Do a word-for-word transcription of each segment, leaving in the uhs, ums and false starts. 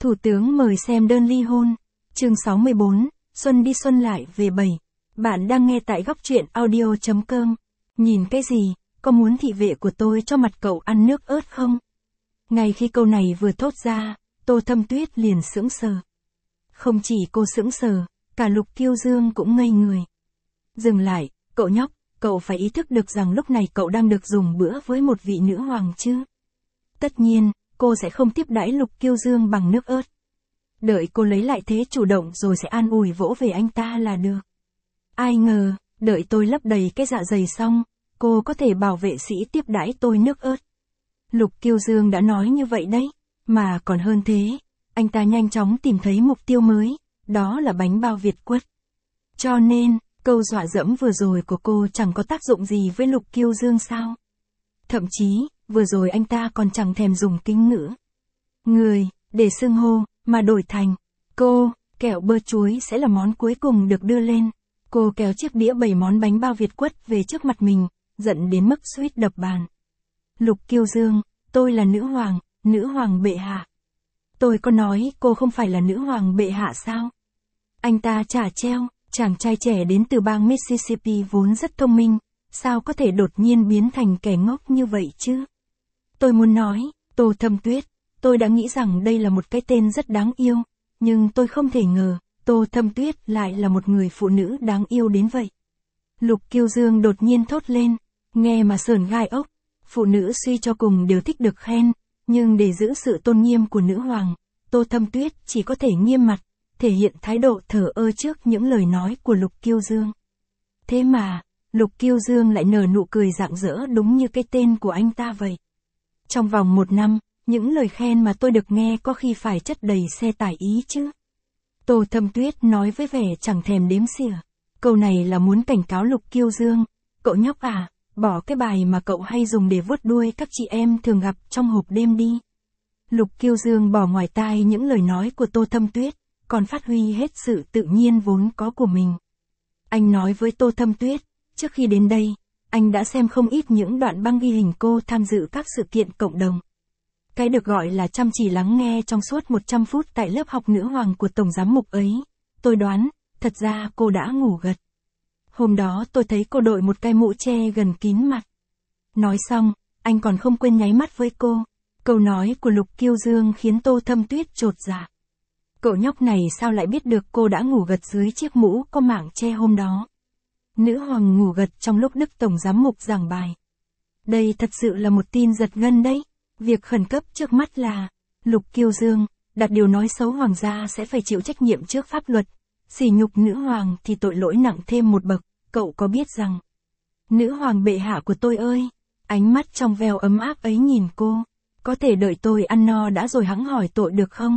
Thủ tướng mời xem đơn ly hôn. Chương sáu mươi bốn, Xuân đi xuân lại về bảy. Bạn đang nghe tại góc truyện audio chấm com. Nhìn cái gì, có muốn thị vệ của tôi cho mặt cậu ăn nước ớt không? Ngay khi câu này vừa thốt ra, Tô Thâm Tuyết liền sững sờ. Không chỉ cô sững sờ, cả Lục Kiêu Dương cũng ngây người. Dừng lại, cậu nhóc, cậu phải ý thức được rằng lúc này cậu đang được dùng bữa với một vị nữ hoàng chứ. Tất nhiên, cô sẽ không tiếp đãi Lục Kiêu Dương bằng nước ớt. Đợi cô lấy lại thế chủ động rồi sẽ an ủi vỗ về anh ta là được. Ai ngờ, đợi tôi lấp đầy cái dạ dày xong, cô có thể bảo vệ sĩ tiếp đãi tôi nước ớt. Lục Kiêu Dương đã nói như vậy đấy, mà còn hơn thế, anh ta nhanh chóng tìm thấy mục tiêu mới, đó là bánh bao Việt Quất. Cho nên, câu dọa dẫm vừa rồi của cô chẳng có tác dụng gì với Lục Kiêu Dương sao? Thậm chí, vừa rồi anh ta còn chẳng thèm dùng kính ngữ. Người, để xưng hô, mà đổi thành, cô, kẹo bơ chuối sẽ là món cuối cùng được đưa lên. Cô kéo chiếc đĩa bảy món bánh bao Việt Quất về trước mặt mình, giận đến mức suýt đập bàn. Lục Kiêu Dương, tôi là nữ hoàng, nữ hoàng bệ hạ. Tôi có nói cô không phải là nữ hoàng bệ hạ sao? Anh ta chả treo, chàng trai trẻ đến từ bang Mississippi vốn rất thông minh, sao có thể đột nhiên biến thành kẻ ngốc như vậy chứ? Tôi muốn nói, Tô Thâm Tuyết, tôi đã nghĩ rằng đây là một cái tên rất đáng yêu, nhưng tôi không thể ngờ, Tô Thâm Tuyết lại là một người phụ nữ đáng yêu đến vậy. Lục Kiêu Dương đột nhiên thốt lên, nghe mà sởn gai ốc, phụ nữ suy cho cùng đều thích được khen, nhưng để giữ sự tôn nghiêm của nữ hoàng, Tô Thâm Tuyết chỉ có thể nghiêm mặt, thể hiện thái độ thờ ơ trước những lời nói của Lục Kiêu Dương. Thế mà, Lục Kiêu Dương lại nở nụ cười rạng rỡ đúng như cái tên của anh ta vậy. Trong vòng một năm, những lời khen mà tôi được nghe có khi phải chất đầy xe tải ý chứ. Tô Thâm Tuyết nói với vẻ chẳng thèm đếm xỉa. Câu này là muốn cảnh cáo Lục Kiêu Dương. Cậu nhóc à, bỏ cái bài mà cậu hay dùng để vuốt đuôi các chị em thường gặp trong hộp đêm đi. Lục Kiêu Dương bỏ ngoài tai những lời nói của Tô Thâm Tuyết, còn phát huy hết sự tự nhiên vốn có của mình. Anh nói với Tô Thâm Tuyết, trước khi đến đây, anh đã xem không ít những đoạn băng ghi hình cô tham dự các sự kiện cộng đồng. Cái được gọi là chăm chỉ lắng nghe trong suốt một trăm phút tại lớp học nữ hoàng của Tổng giám mục ấy, tôi đoán, thật ra cô đã ngủ gật. Hôm đó tôi thấy cô đội một cái mũ che gần kín mặt. Nói xong, anh còn không quên nháy mắt với cô. Câu nói của Lục Kiêu Dương khiến Tô Thâm Tuyết chột dạ. Cậu nhóc này sao lại biết được cô đã ngủ gật dưới chiếc mũ có mảng che hôm đó? Nữ hoàng ngủ gật trong lúc Đức Tổng giám mục giảng bài. Đây thật sự là một tin giật gân đấy. Việc khẩn cấp trước mắt là, Lục Kiêu Dương, đặt điều nói xấu hoàng gia sẽ phải chịu trách nhiệm trước pháp luật. Sỉ nhục nữ hoàng thì tội lỗi nặng thêm một bậc, cậu có biết rằng. Nữ hoàng bệ hạ của tôi ơi, ánh mắt trong veo ấm áp ấy nhìn cô, có thể đợi tôi ăn no đã rồi hẵng hỏi tội được không?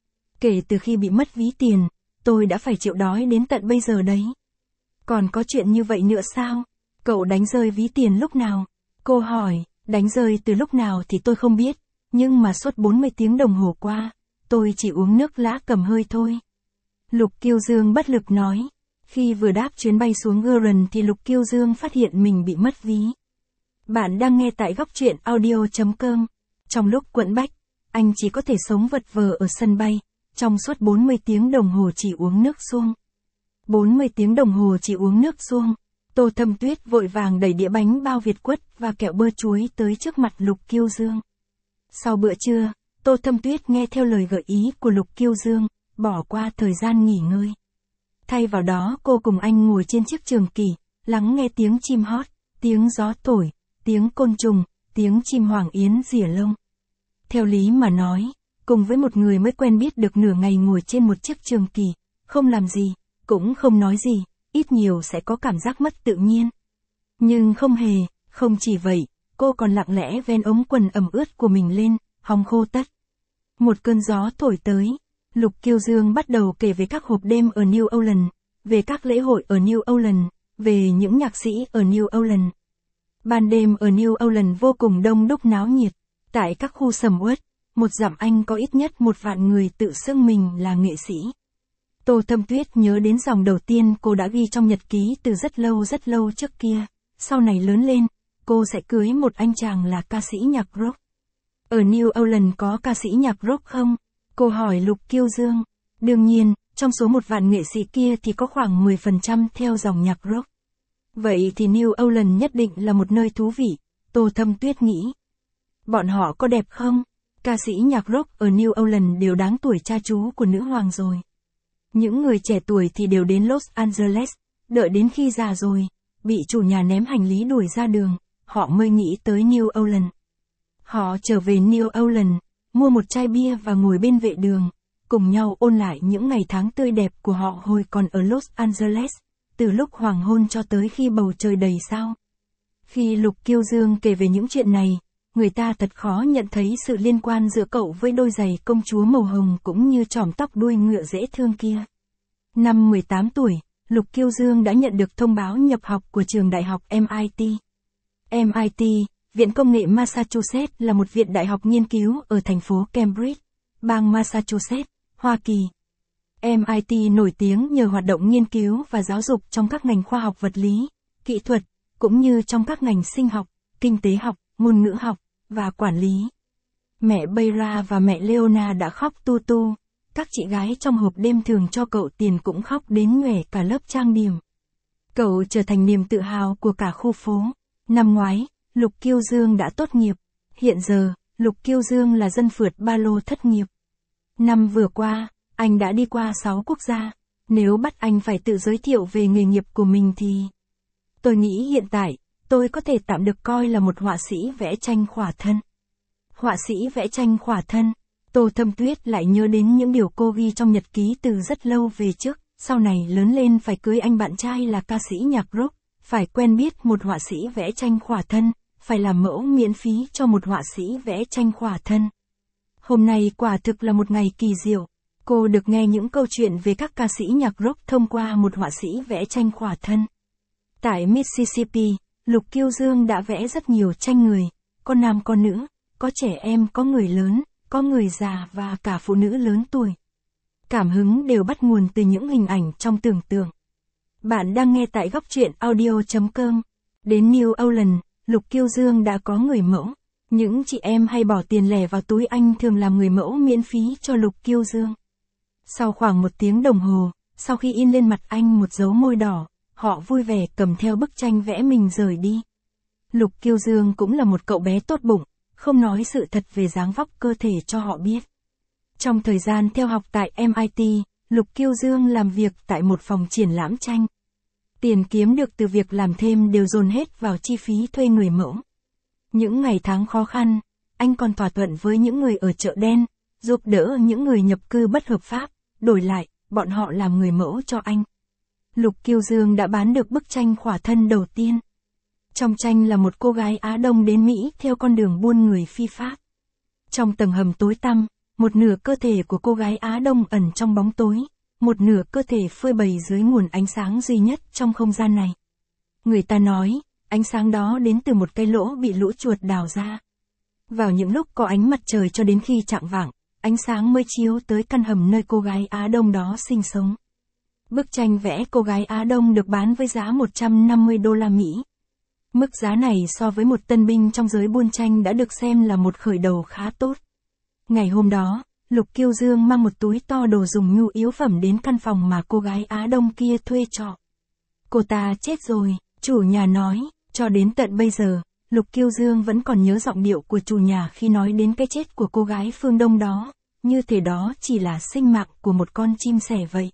Kể từ khi bị mất ví tiền, tôi đã phải chịu đói đến tận bây giờ đấy. Còn có chuyện như vậy nữa sao? Cậu đánh rơi ví tiền lúc nào? Cô hỏi, đánh rơi từ lúc nào thì tôi không biết, nhưng mà suốt bốn mươi tiếng đồng hồ qua, tôi chỉ uống nước lã cầm hơi thôi. Lục Kiêu Dương bất lực nói, khi vừa đáp chuyến bay xuống Guerin thì Lục Kiêu Dương phát hiện mình bị mất ví. Bạn đang nghe tại góc truyện audio chấm com. Trong lúc quẫn bách, anh chỉ có thể sống vật vờ ở sân bay, trong suốt bốn mươi tiếng đồng hồ chỉ uống nước suông. bốn mươi tiếng đồng hồ chỉ uống nước suông. Tô Thâm Tuyết vội vàng đẩy đĩa bánh bao Việt Quất và kẹo bơ chuối tới trước mặt Lục Kiêu Dương. Sau bữa trưa, Tô Thâm Tuyết nghe theo lời gợi ý của Lục Kiêu Dương, bỏ qua thời gian nghỉ ngơi. Thay vào đó cô cùng anh ngồi trên chiếc trường kỷ, lắng nghe tiếng chim hót, tiếng gió thổi, tiếng côn trùng, tiếng chim hoàng yến rỉa lông. Theo lý mà nói, cùng với một người mới quen biết được nửa ngày ngồi trên một chiếc trường kỷ, không làm gì, cũng không nói gì, ít nhiều sẽ có cảm giác mất tự nhiên. Nhưng không hề, không chỉ vậy, cô còn lặng lẽ ven ống quần ẩm ướt của mình lên, hong khô tất. Một cơn gió thổi tới, Lục Kiêu Dương bắt đầu kể về các hộp đêm ở New Orleans, về các lễ hội ở New Orleans, về những nhạc sĩ ở New Orleans. Ban đêm ở New Orleans vô cùng đông đúc náo nhiệt, tại các khu sầm uất, một dặm Anh có ít nhất một vạn người tự xưng mình là nghệ sĩ. Tô Thâm Tuyết nhớ đến dòng đầu tiên cô đã ghi trong nhật ký từ rất lâu rất lâu trước kia, sau này lớn lên, cô sẽ cưới một anh chàng là ca sĩ nhạc rock. Ở New Orleans có ca sĩ nhạc rock không? Cô hỏi Lục Kiêu Dương. Đương nhiên, trong số một vạn nghệ sĩ kia thì có khoảng mười phần trăm theo dòng nhạc rock. Vậy thì New Orleans nhất định là một nơi thú vị, Tô Thâm Tuyết nghĩ. Bọn họ có đẹp không? Ca sĩ nhạc rock ở New Orleans đều đáng tuổi cha chú của nữ hoàng rồi. Những người trẻ tuổi thì đều đến Los Angeles, đợi đến khi già rồi, bị chủ nhà ném hành lý đuổi ra đường, họ mới nghĩ tới New Orleans. Họ trở về New Orleans, mua một chai bia và ngồi bên vệ đường, cùng nhau ôn lại những ngày tháng tươi đẹp của họ hồi còn ở Los Angeles, từ lúc hoàng hôn cho tới khi bầu trời đầy sao. Khi Lục Kiêu Dương kể về những chuyện này, người ta thật khó nhận thấy sự liên quan giữa cậu với đôi giày công chúa màu hồng cũng như chòm tóc đuôi ngựa dễ thương kia. Năm mười tám tuổi, Lục Kiêu Dương đã nhận được thông báo nhập học của trường đại học em I T. em I T, Viện Công nghệ Massachusetts là một viện đại học nghiên cứu ở thành phố Cambridge, bang Massachusetts, Hoa Kỳ. em I T nổi tiếng nhờ hoạt động nghiên cứu và giáo dục trong các ngành khoa học vật lý, kỹ thuật, cũng như trong các ngành sinh học, kinh tế học, ngôn ngữ học, và quản lý. Mẹ Bayra và mẹ Leona đã khóc tu tu, các chị gái trong hộp đêm thường cho cậu tiền cũng khóc đến nhòe cả lớp trang điểm. Cậu trở thành niềm tự hào của cả khu phố. Năm ngoái, Lục Kiêu Dương đã tốt nghiệp. Hiện giờ, Lục Kiêu Dương là dân phượt ba lô thất nghiệp. Năm vừa qua, anh đã đi qua sáu quốc gia. Nếu bắt anh phải tự giới thiệu về nghề nghiệp của mình thì... Tôi nghĩ hiện tại, tôi có thể tạm được coi là một họa sĩ vẽ tranh khỏa thân. Họa sĩ vẽ tranh khỏa thân, Tô Thâm Tuyết lại nhớ đến những điều cô ghi trong nhật ký từ rất lâu về trước, sau này lớn lên phải cưới anh bạn trai là ca sĩ nhạc rock, phải quen biết một họa sĩ vẽ tranh khỏa thân, phải làm mẫu miễn phí cho một họa sĩ vẽ tranh khỏa thân. Hôm nay quả thực là một ngày kỳ diệu, cô được nghe những câu chuyện về các ca sĩ nhạc rock thông qua một họa sĩ vẽ tranh khỏa thân. Tại Mississippi, Lục Kiêu Dương đã vẽ rất nhiều tranh người, có nam có nữ, có trẻ em, có người lớn, có người già và cả phụ nữ lớn tuổi. Cảm hứng đều bắt nguồn từ những hình ảnh trong tưởng tượng. Bạn đang nghe tại góc truyện audio chấm com. Đến New Orleans, Lục Kiêu Dương đã có người mẫu. Những chị em hay bỏ tiền lẻ vào túi anh thường làm người mẫu miễn phí cho Lục Kiêu Dương. Sau khoảng một tiếng đồng hồ, sau khi in lên mặt anh một dấu môi đỏ, họ vui vẻ cầm theo bức tranh vẽ mình rời đi. Lục Kiêu Dương cũng là một cậu bé tốt bụng, không nói sự thật về dáng vóc cơ thể cho họ biết. Trong thời gian theo học tại em I T, Lục Kiêu Dương làm việc tại một phòng triển lãm tranh. Tiền kiếm được từ việc làm thêm đều dồn hết vào chi phí thuê người mẫu. Những ngày tháng khó khăn, anh còn thỏa thuận với những người ở chợ đen, giúp đỡ những người nhập cư bất hợp pháp, đổi lại, bọn họ làm người mẫu cho anh. Lục Kiêu Dương đã bán được bức tranh khỏa thân đầu tiên. Trong tranh là một cô gái Á Đông đến Mỹ theo con đường buôn người phi pháp. Trong tầng hầm tối tăm, một nửa cơ thể của cô gái Á Đông ẩn trong bóng tối, một nửa cơ thể phơi bày dưới nguồn ánh sáng duy nhất trong không gian này. Người ta nói, ánh sáng đó đến từ một cái lỗ bị lũ chuột đào ra. Vào những lúc có ánh mặt trời cho đến khi chạng vạng, ánh sáng mới chiếu tới căn hầm nơi cô gái Á Đông đó sinh sống. Bức tranh vẽ cô gái Á Đông được bán với giá một trăm năm mươi đô la Mỹ. Mức giá này so với một tân binh trong giới buôn tranh đã được xem là một khởi đầu khá tốt. Ngày hôm đó, Lục Kiêu Dương mang một túi to đồ dùng nhu yếu phẩm đến căn phòng mà cô gái Á Đông kia thuê trọ. Cô ta chết rồi, chủ nhà nói, cho đến tận bây giờ, Lục Kiêu Dương vẫn còn nhớ giọng điệu của chủ nhà khi nói đến cái chết của cô gái phương Đông đó, như thể đó chỉ là sinh mạng của một con chim sẻ vậy.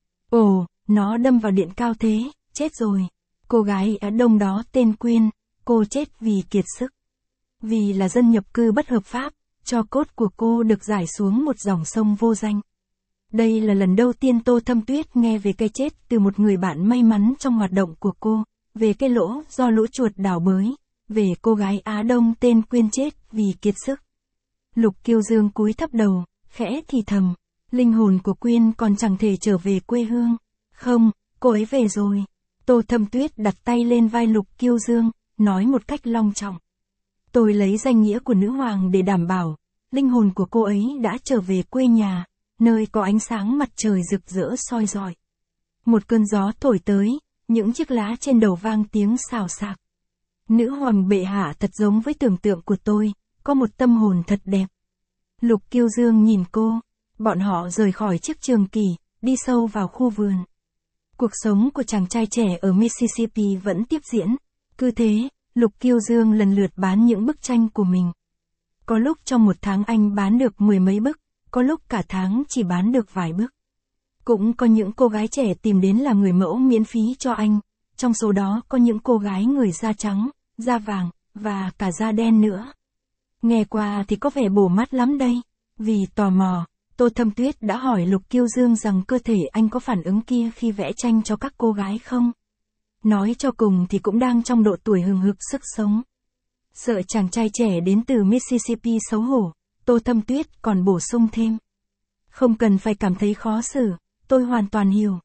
Ồ, nó đâm vào điện cao thế, chết rồi. Cô gái Á Đông đó tên Quyên, cô chết vì kiệt sức. Vì là dân nhập cư bất hợp pháp, tro cốt của cô được rải xuống một dòng sông vô danh. Đây là lần đầu tiên Tô Thâm Tuyết nghe về cái chết từ một người bạn may mắn trong hoạt động của cô, về cái lỗ do lũ chuột đào bới, về cô gái Á Đông tên Quyên chết vì kiệt sức. Lục Kiêu Dương cúi thấp đầu, khẽ thì thầm, linh hồn của Quyên còn chẳng thể trở về quê hương. Không, cô ấy về rồi. Tô Thâm Tuyết đặt tay lên vai Lục Kiêu Dương, nói một cách long trọng. Tôi lấy danh nghĩa của nữ hoàng để đảm bảo, linh hồn của cô ấy đã trở về quê nhà, nơi có ánh sáng mặt trời rực rỡ soi rọi. Một cơn gió thổi tới, những chiếc lá trên đầu vang tiếng xào xạc. Nữ hoàng bệ hạ thật giống với tưởng tượng của tôi, có một tâm hồn thật đẹp. Lục Kiêu Dương nhìn cô, Bọn họ rời khỏi chiếc trường kỳ, đi sâu vào khu vườn. Cuộc sống của chàng trai trẻ ở Mississippi vẫn tiếp diễn. Cứ thế, Lục Kiêu Dương lần lượt bán những bức tranh của mình. Có lúc trong một tháng anh bán được mười mấy bức, có lúc cả tháng chỉ bán được vài bức. Cũng có những cô gái trẻ tìm đến làm người mẫu miễn phí cho anh, trong số đó có những cô gái người da trắng, da vàng, và cả da đen nữa. Nghe qua thì có vẻ bổ mắt lắm đây. Vì tò mò, Tô Thâm Tuyết đã hỏi Lục Kiêu Dương rằng cơ thể anh có phản ứng kia khi vẽ tranh cho các cô gái không? Nói cho cùng thì cũng đang trong độ tuổi hừng hực sức sống. Sợ chàng trai trẻ đến từ Mississippi xấu hổ, Tô Thâm Tuyết còn bổ sung thêm. Không cần phải cảm thấy khó xử, tôi hoàn toàn hiểu.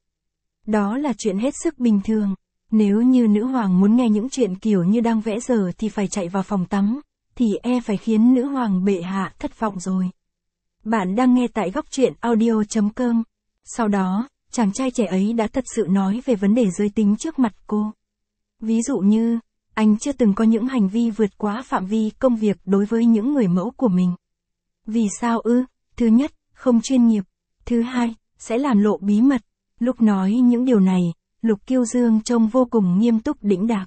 Đó là chuyện hết sức bình thường. Nếu như nữ hoàng muốn nghe những chuyện kiểu như đang vẽ giờ thì phải chạy vào phòng tắm, thì e phải khiến nữ hoàng bệ hạ thất vọng rồi. Bạn đang nghe tại góc truyện audio chấm com. Sau đó, chàng trai trẻ ấy đã thật sự nói về vấn đề giới tính trước mặt cô. Ví dụ như, anh chưa từng có những hành vi vượt quá phạm vi công việc đối với những người mẫu của mình. Vì sao ư? Thứ nhất, không chuyên nghiệp. Thứ hai, sẽ làm lộ bí mật. Lúc nói những điều này, Lục Kiêu Dương trông vô cùng nghiêm túc đĩnh đạc.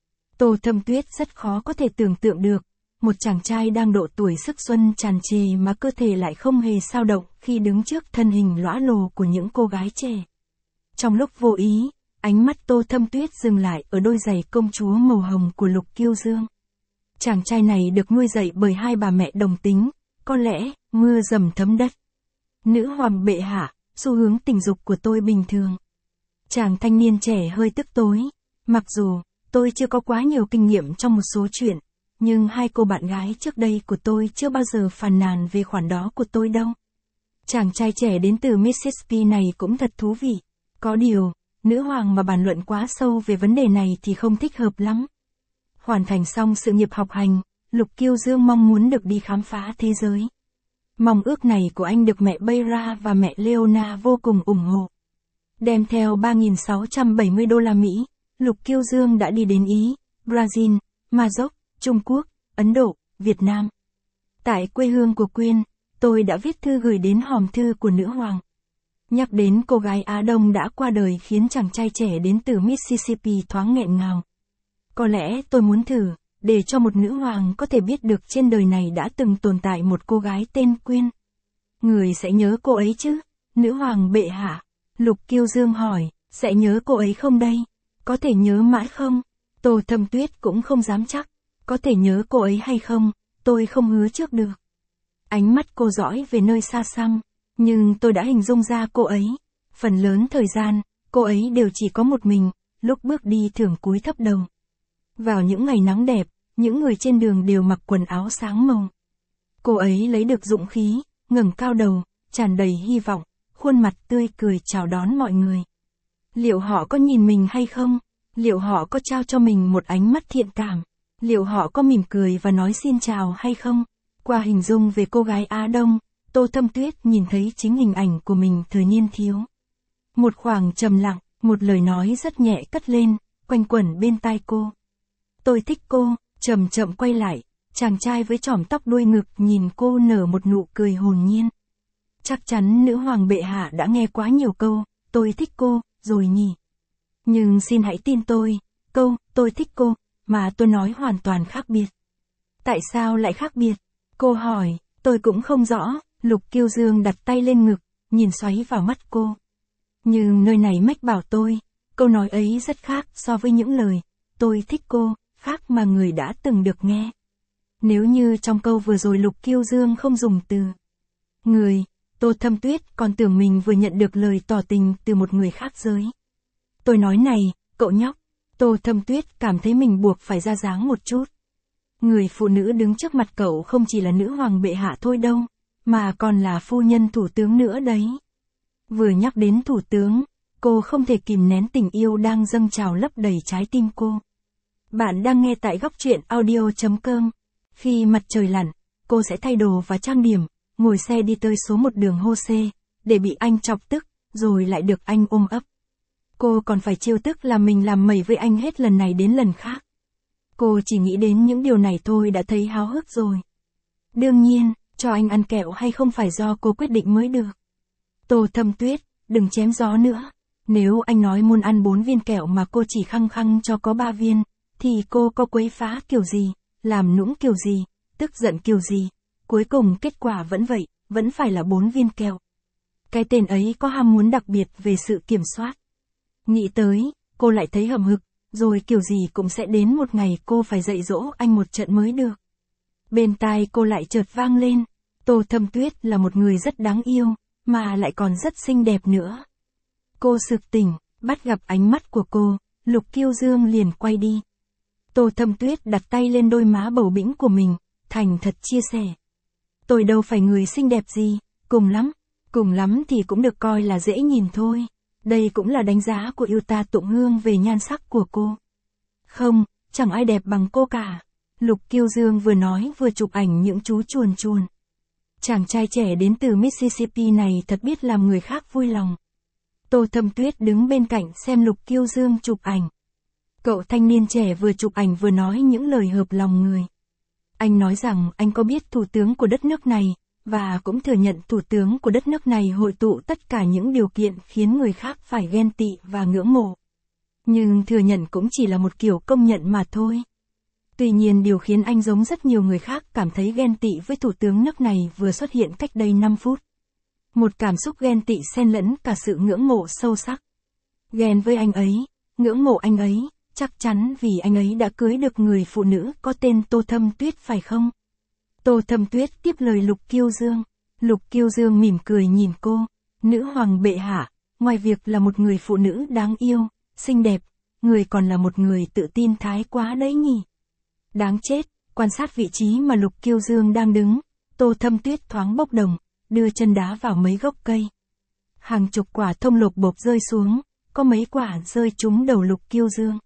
Tô Thâm Tuyết rất khó có thể tưởng tượng được, một chàng trai đang độ tuổi sức xuân tràn trề mà cơ thể lại không hề dao động khi đứng trước thân hình lõa lồ của những cô gái trẻ. Trong lúc vô ý, ánh mắt Tô Thâm Tuyết dừng lại ở đôi giày công chúa màu hồng của Lục Kiêu Dương. Chàng trai này được nuôi dạy bởi hai bà mẹ đồng tính, có lẽ, mưa dầm thấm đất. Nữ hoàng bệ hạ, xu hướng tình dục của tôi bình thường. Chàng thanh niên trẻ hơi tức tối. Mặc dù, tôi chưa có quá nhiều kinh nghiệm trong một số chuyện, nhưng hai cô bạn gái trước đây của tôi chưa bao giờ phàn nàn về khoản đó của tôi đâu. Chàng trai trẻ đến từ Mississippi này cũng thật thú vị. Có điều, nữ hoàng mà bàn luận quá sâu về vấn đề này thì không thích hợp lắm. Hoàn thành xong sự nghiệp học hành, Lục Kiêu Dương mong muốn được đi khám phá thế giới. Mong ước này của anh được mẹ Bayra và mẹ Leona vô cùng ủng hộ. Đem theo ba nghìn sáu trăm bảy mươi đô la Mỹ, Lục Kiêu Dương đã đi đến Ý, Brazil, Maroc, Trung Quốc, Ấn Độ, Việt Nam. Tại quê hương của Quyên, tôi đã viết thư gửi đến hòm thư của nữ hoàng. Nhắc đến cô gái Á Đông đã qua đời khiến chàng trai trẻ đến từ Mississippi thoáng nghẹn ngào. Có lẽ tôi muốn thử, để cho một nữ hoàng có thể biết được trên đời này đã từng tồn tại một cô gái tên Quyên. Người sẽ nhớ cô ấy chứ? Nữ hoàng bệ hạ. Lục Kiêu Dương hỏi, sẽ nhớ cô ấy không đây? Có thể nhớ mãi không? Tô Thâm Tuyết cũng không dám chắc. Có thể nhớ cô ấy hay không, tôi không hứa trước được. Ánh mắt cô dõi về nơi xa xăm, nhưng tôi đã hình dung ra cô ấy. Phần lớn thời gian, cô ấy đều chỉ có một mình, lúc bước đi thường cúi thấp đầu. Vào những ngày nắng đẹp, những người trên đường đều mặc quần áo sáng màu. Cô ấy lấy được dũng khí, ngẩng cao đầu, tràn đầy hy vọng, khuôn mặt tươi cười chào đón mọi người. Liệu họ có nhìn mình hay không? Liệu họ có trao cho mình một ánh mắt thiện cảm? Liệu họ có mỉm cười và nói xin chào hay không? Qua hình dung về cô gái Á Đông, Tô Thâm Tuyết nhìn thấy chính hình ảnh của mình thời niên thiếu. Một khoảng trầm lặng, một lời nói rất nhẹ cất lên, quanh quẩn bên tai cô. Tôi thích cô. Chậm chậm quay lại, chàng trai với chòm tóc đuôi ngực nhìn cô nở một nụ cười hồn nhiên. Chắc chắn nữ hoàng bệ hạ đã nghe quá nhiều câu, tôi thích cô, rồi nhỉ. Nhưng xin hãy tin tôi, câu, tôi thích cô, mà tôi nói hoàn toàn khác biệt. Tại sao lại khác biệt? Cô hỏi, tôi cũng không rõ. Lục Kiêu Dương đặt tay lên ngực, nhìn xoáy vào mắt cô. Nhưng nơi này mách bảo tôi, câu nói ấy rất khác so với những lời, tôi thích cô, khác mà người đã từng được nghe. Nếu như trong câu vừa rồi Lục Kiêu Dương không dùng từ người, Tô Thâm Tuyết còn tưởng mình vừa nhận được lời tỏ tình từ một người khác giới. Tôi nói này, cậu nhóc. Tô Thâm Tuyết cảm thấy mình buộc phải ra dáng một chút. Người phụ nữ đứng trước mặt cậu không chỉ là nữ hoàng bệ hạ thôi đâu, mà còn là phu nhân thủ tướng nữa đấy. Vừa nhắc đến thủ tướng, cô không thể kìm nén tình yêu đang dâng trào lấp đầy trái tim cô. Bạn đang nghe tại góc truyện audio chấm com. Khi mặt trời lặn, cô sẽ thay đồ và trang điểm, ngồi xe đi tới số một đường Jose, để bị anh chọc tức, rồi lại được anh ôm ấp. Cô còn phải trêu tức là mình làm mẩy với anh hết lần này đến lần khác. Cô chỉ nghĩ đến những điều này thôi đã thấy háo hức rồi. Đương nhiên, cho anh ăn kẹo hay không phải do cô quyết định mới được. Tô Thâm Tuyết, đừng chém gió nữa. Nếu anh nói muốn ăn bốn viên kẹo mà cô chỉ khăng khăng cho có ba viên, thì cô có quấy phá kiểu gì, làm nũng kiểu gì, tức giận kiểu gì, cuối cùng kết quả vẫn vậy, vẫn phải là bốn viên kẹo. Cái tên ấy có ham muốn đặc biệt về sự kiểm soát. Nghĩ tới, cô lại thấy hậm hực, rồi kiểu gì cũng sẽ đến một ngày cô phải dạy dỗ anh một trận mới được. Bên tai cô lại chợt vang lên, Tô Thâm Tuyết là một người rất đáng yêu, mà lại còn rất xinh đẹp nữa. Cô sực tỉnh, bắt gặp ánh mắt của cô, Lục Kiêu Dương liền quay đi. Tô Thâm Tuyết đặt tay lên đôi má bầu bĩnh của mình, thành thật chia sẻ. Tôi đâu phải người xinh đẹp gì, cùng lắm, cùng lắm thì cũng được coi là dễ nhìn thôi. Đây cũng là đánh giá của yêu ta Tụng Hương về nhan sắc của cô. Không, chẳng ai đẹp bằng cô cả. Lục Kiêu Dương vừa nói vừa chụp ảnh những chú chuồn chuồn. Chàng trai trẻ đến từ Mississippi này thật biết làm người khác vui lòng. Tô Thâm Tuyết đứng bên cạnh xem Lục Kiêu Dương chụp ảnh. Cậu thanh niên trẻ vừa chụp ảnh vừa nói những lời hợp lòng người. Anh nói rằng anh có biết thủ tướng của đất nước này, và cũng thừa nhận thủ tướng của đất nước này hội tụ tất cả những điều kiện khiến người khác phải ghen tị và ngưỡng mộ. Nhưng thừa nhận cũng chỉ là một kiểu công nhận mà thôi. Tuy nhiên điều khiến anh giống rất nhiều người khác cảm thấy ghen tị với thủ tướng nước này vừa xuất hiện cách đây năm phút. Một cảm xúc ghen tị xen lẫn cả sự ngưỡng mộ sâu sắc. Ghen với anh ấy, ngưỡng mộ anh ấy, chắc chắn vì anh ấy đã cưới được người phụ nữ có tên Tô Thâm Tuyết phải không? Tô Thâm Tuyết tiếp lời Lục Kiêu Dương. Lục Kiêu Dương mỉm cười nhìn cô. Nữ hoàng bệ hạ, ngoài việc là một người phụ nữ đáng yêu, xinh đẹp, người còn là một người tự tin thái quá đấy nhỉ. Đáng chết, quan sát vị trí mà Lục Kiêu Dương đang đứng, Tô Thâm Tuyết thoáng bốc đồng, đưa chân đá vào mấy gốc cây. Hàng chục quả thông lộc bộp rơi xuống, có mấy quả rơi trúng đầu Lục Kiêu Dương.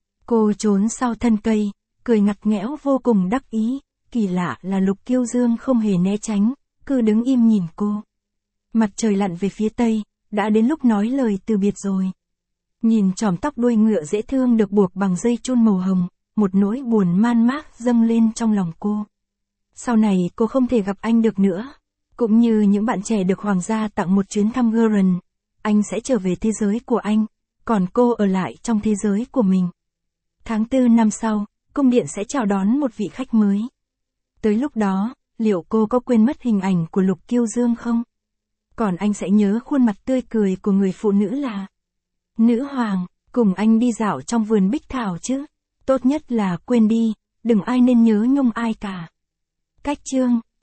Cô trốn sau thân cây, cười ngặt nghẽo vô cùng đắc ý, kỳ lạ là Lục Kiêu Dương không hề né tránh, cứ đứng im nhìn cô. Mặt trời lặn về phía tây, đã đến lúc nói lời từ biệt rồi. Nhìn chòm tóc đuôi ngựa dễ thương được buộc bằng dây chun màu hồng, một nỗi buồn man mác dâng lên trong lòng cô. Sau này cô không thể gặp anh được nữa. Cũng như những bạn trẻ được hoàng gia tặng một chuyến thăm Guerin, anh sẽ trở về thế giới của anh, còn cô ở lại trong thế giới của mình. Tháng tư năm sau, cung điện sẽ chào đón một vị khách mới. Tới lúc đó, liệu cô có quên mất hình ảnh của Lục Kiêu Dương không? Còn anh sẽ nhớ khuôn mặt tươi cười của người phụ nữ là nữ hoàng, cùng anh đi dạo trong vườn bích thảo chứ. Tốt nhất là quên đi, đừng ai nên nhớ nhung ai cả. Cách chương